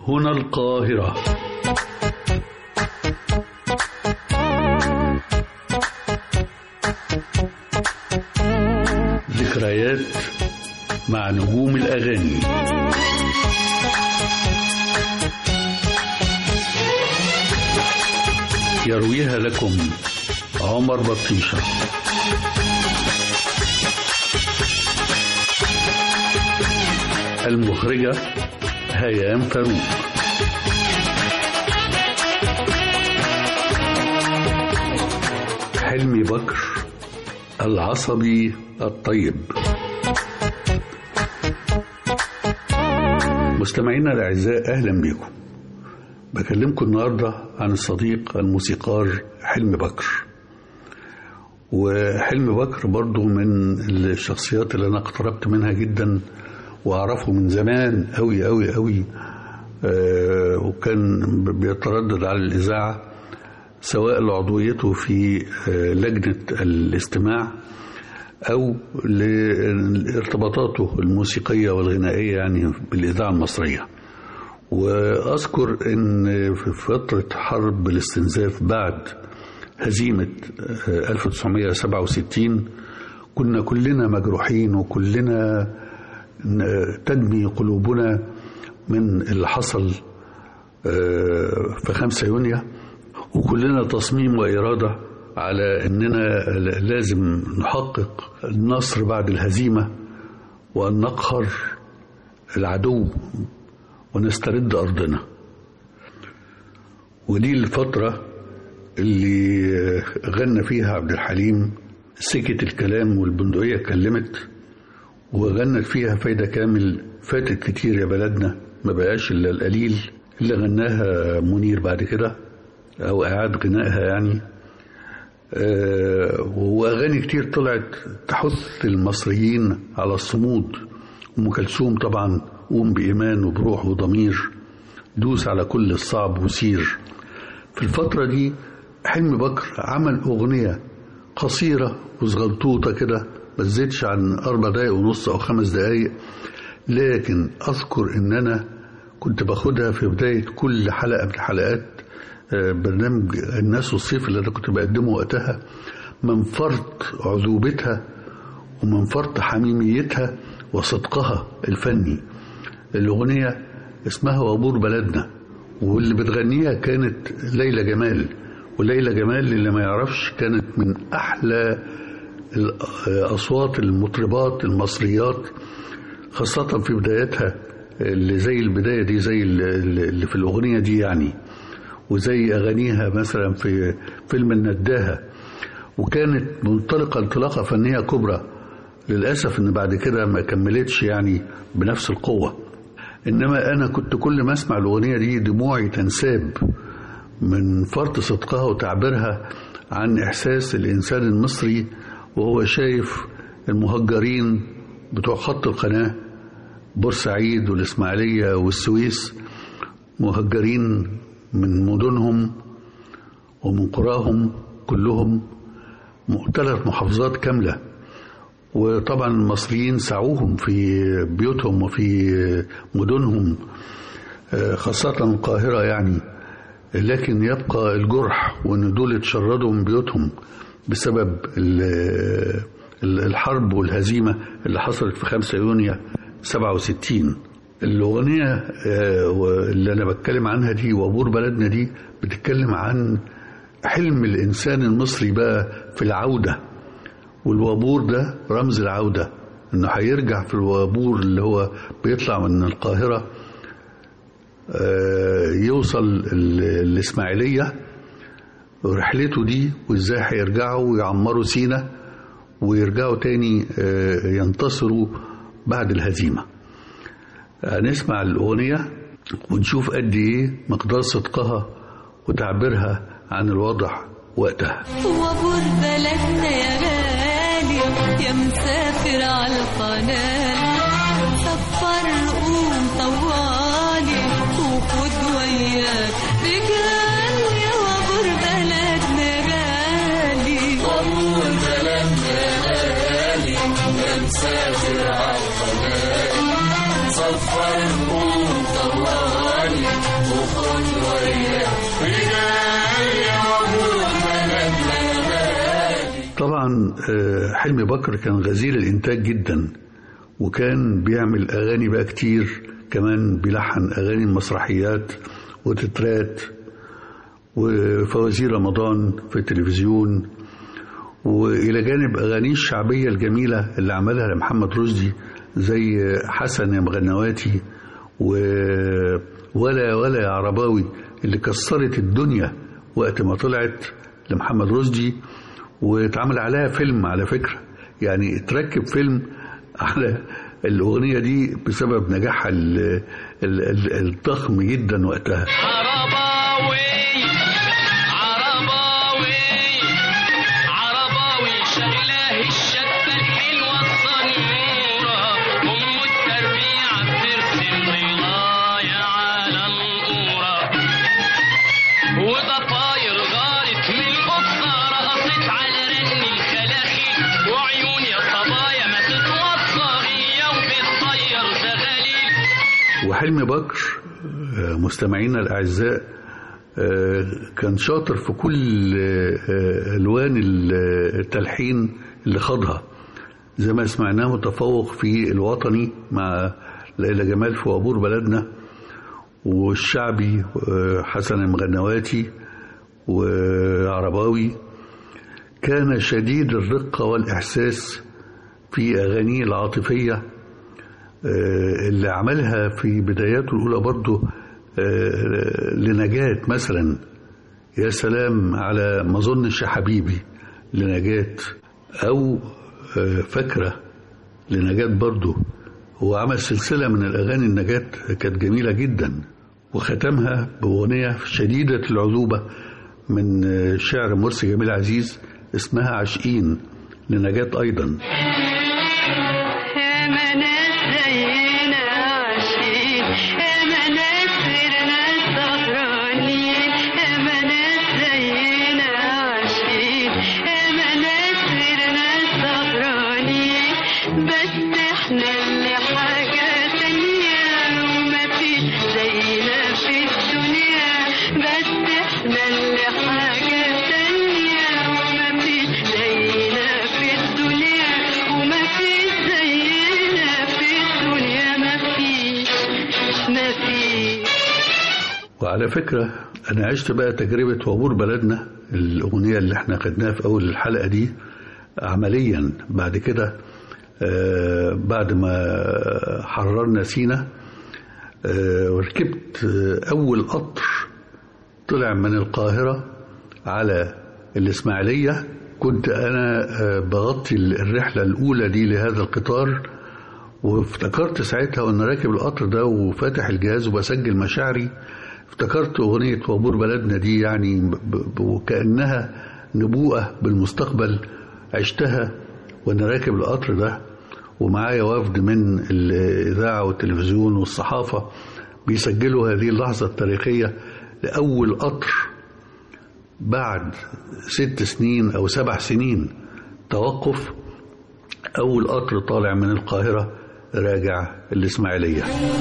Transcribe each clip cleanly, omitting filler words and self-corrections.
هنا القاهرة. ذكريات مع نجوم الأغاني. يرويها لكم عمر بطيشة. المخرجة هيام فاروق. حلمي بكر العصبي الطيب. مستمعينا الأعزاء، أهلا بكم. بكلمكم النهاردة عن الصديق الموسيقار حلمي بكر. وحلمي بكر برضو من الشخصيات اللي أنا اقتربت منها جدا وأعرفه من زمان أوي أوي أوي. وكان بيتردد على الإذاعة سواء لعضويته في لجنة الاستماع أو لارتباطاته الموسيقية والغنائية يعني بالإذاعة المصرية. وأذكر أن في فترة حرب الاستنزاف بعد هزيمة 1967 كنا كلنا مجروحين وكلنا تدمي قلوبنا من اللي حصل في 5 يونيو، وكلنا تصميم وإرادة على أننا لازم نحقق النصر بعد الهزيمة وأن نقهر العدو ونسترد أرضنا. ودي الفترة اللي غنى فيها عبد الحليم سكت الكلام والبندقية كلمت، وغنت فيها فايدة كامل فاتت كتير يا بلدنا ما بقاش إلا القليل، اللي غناها منير بعد كده أو أعاد غنائها يعني. وأغاني كتير طلعت تحث المصريين على الصمود. أم كلثوم طبعا قوم بإيمان وبروح وضمير، دوس على كل الصعب وسير. في الفترة دي حلمي بكر عمل أغنية قصيرة وصغنطوطة كده ما تزيدش عن 4 دقايق ونص أو 5 دقايق، لكن أذكر إن أنا كنت باخدها في بداية كل حلقة من حلقات برنامج الناس والصيف اللي أنا كنت بقدمه وقتها، من فرط عذوبتها ومن فرط حميميتها وصدقها الفني. الأغنية اسمها وابور بلدنا، واللي بتغنيها كانت ليلى جمال. وليلى جمال اللي ما يعرفش كانت من أحلى الأصوات المطربات المصريات، خاصة في بدايتها اللي زي البداية دي زي اللي في الأغنية دي يعني، وزي أغانيها مثلا في فيلم النداهة. وكانت منطلقة انطلاقة فنية كبرى. للأسف إن بعد كده ما كملتش يعني بنفس القوة. إنما أنا كنت كل ما أسمع الأغنية دي دموعي تنساب من فرط صدقها وتعبيرها عن إحساس الإنسان المصري وهو شايف المهجرين بتوع خط القناة بورسعيد والإسماعيلية والسويس، مهجرين من مدنهم ومن قراهم كلهم 3 محافظات كاملة. وطبعا المصريين سعوهم في بيوتهم وفي مدنهم خاصة القاهرة يعني، لكن يبقى الجرح وان دول اتشردوا من بيوتهم بسبب الحرب والهزيمة اللي حصلت في 5 يونيو 67. الأغنية اللي أنا بتكلم عنها دي وابور بلدنا دي بتتكلم عن حلم الإنسان المصري بقى في العودة، والوابور ده رمز العودة، إنه هيرجع في الوابور اللي هو بيطلع من القاهرة يوصل الإسماعيلية ورحلته دي، وإزاي هيرجعوا ويعمروا سينا ويرجعوا تاني ينتصروا بعد الهزيمة. هنسمع الأغنية ونشوف قد إيه مقدار صدقها وتعبيرها عن الوضع وقتها. وابور بلدنا يا غالي يا مسافر على القناة، سفر قوم طوالي وخد وياك رجال يا وابور بلدنا غالي. وابور بلدنا غالي يا مسافر على القناة، سفر قوم طوالي طبعا حلمي بكر كان غزير الإنتاج جدا، وكان بيعمل أغاني بقى كتير، كمان بيلحن أغاني مسرحيات وتترات وفوازير رمضان في التلفزيون، وإلى جانب أغانيه الشعبية الجميلة اللي عملها لمحمد رشدي زي حسن يا مغنواتي ولا يا عرباوي اللي كسرت الدنيا وقت ما طلعت لمحمد رشدي، واتعمل عليها فيلم على فكرة، يعني اتركب فيلم على الأغنية دي بسبب نجاحها الضخم جدا وقتها. وحلمي بكر مستمعينا الأعزاء كان شاطر في كل ألوان التلحين اللي خاضها، زي ما سمعناه متفوق في الوطني مع ليلى جمال في وابور بلدنا، والشعبي حسن المغنواتي وعرباوي. كان شديد الرقة والإحساس في أغانيه العاطفية اللي عملها في بداياته الأولى برضه لنجاة مثلا، يا سلام على ما ظنش يا حبيبي لنجاة، أو فاكرة لنجاة برضه. هو عمل سلسلة من الأغاني النجاة كانت جميلة جدا، وختمها بأغنية شديدة العذوبة من شعر مرسي جميل عزيز اسمها عاشقين لنجاة أيضا. وعلى فكرة أنا عشت بقى تجربة وابور بلدنا، الأغنية اللي احنا خدناها في أول الحلقة دي عمليا بعد كده، بعد ما حررنا سينا وركبت أول قطر طلع من القاهرة على الإسماعيلية. كنت أنا بغطي الرحلة الأولى دي لهذا القطار، وافتكرت ساعتها وأنا راكب القطر ده وفاتح الجهاز وبسجل مشاعري، افتكرت أغنية وابور بلدنا دي، يعني وكأنها نبوءة بالمستقبل عشتها وأنا راكب القطر ده، ومعايا وفد من الإذاعة والتلفزيون والصحافة بيسجلوا هذه اللحظة التاريخية لأول قطر بعد 6 سنين أو 7 سنين توقف، أول قطر طالع من القاهرة راجع الإسماعيلية.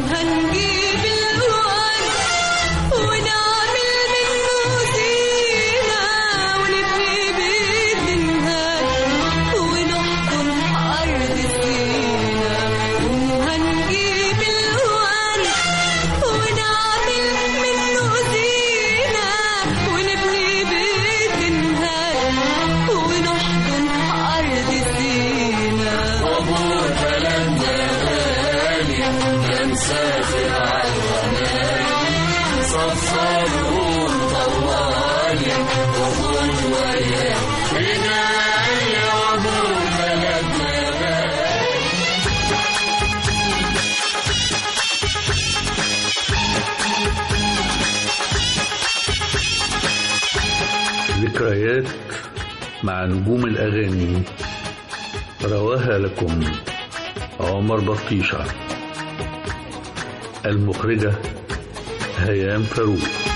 ذكريات مع نجوم الأغاني رواها لكم عمر بطيشة، المخرجة هيام فاروق.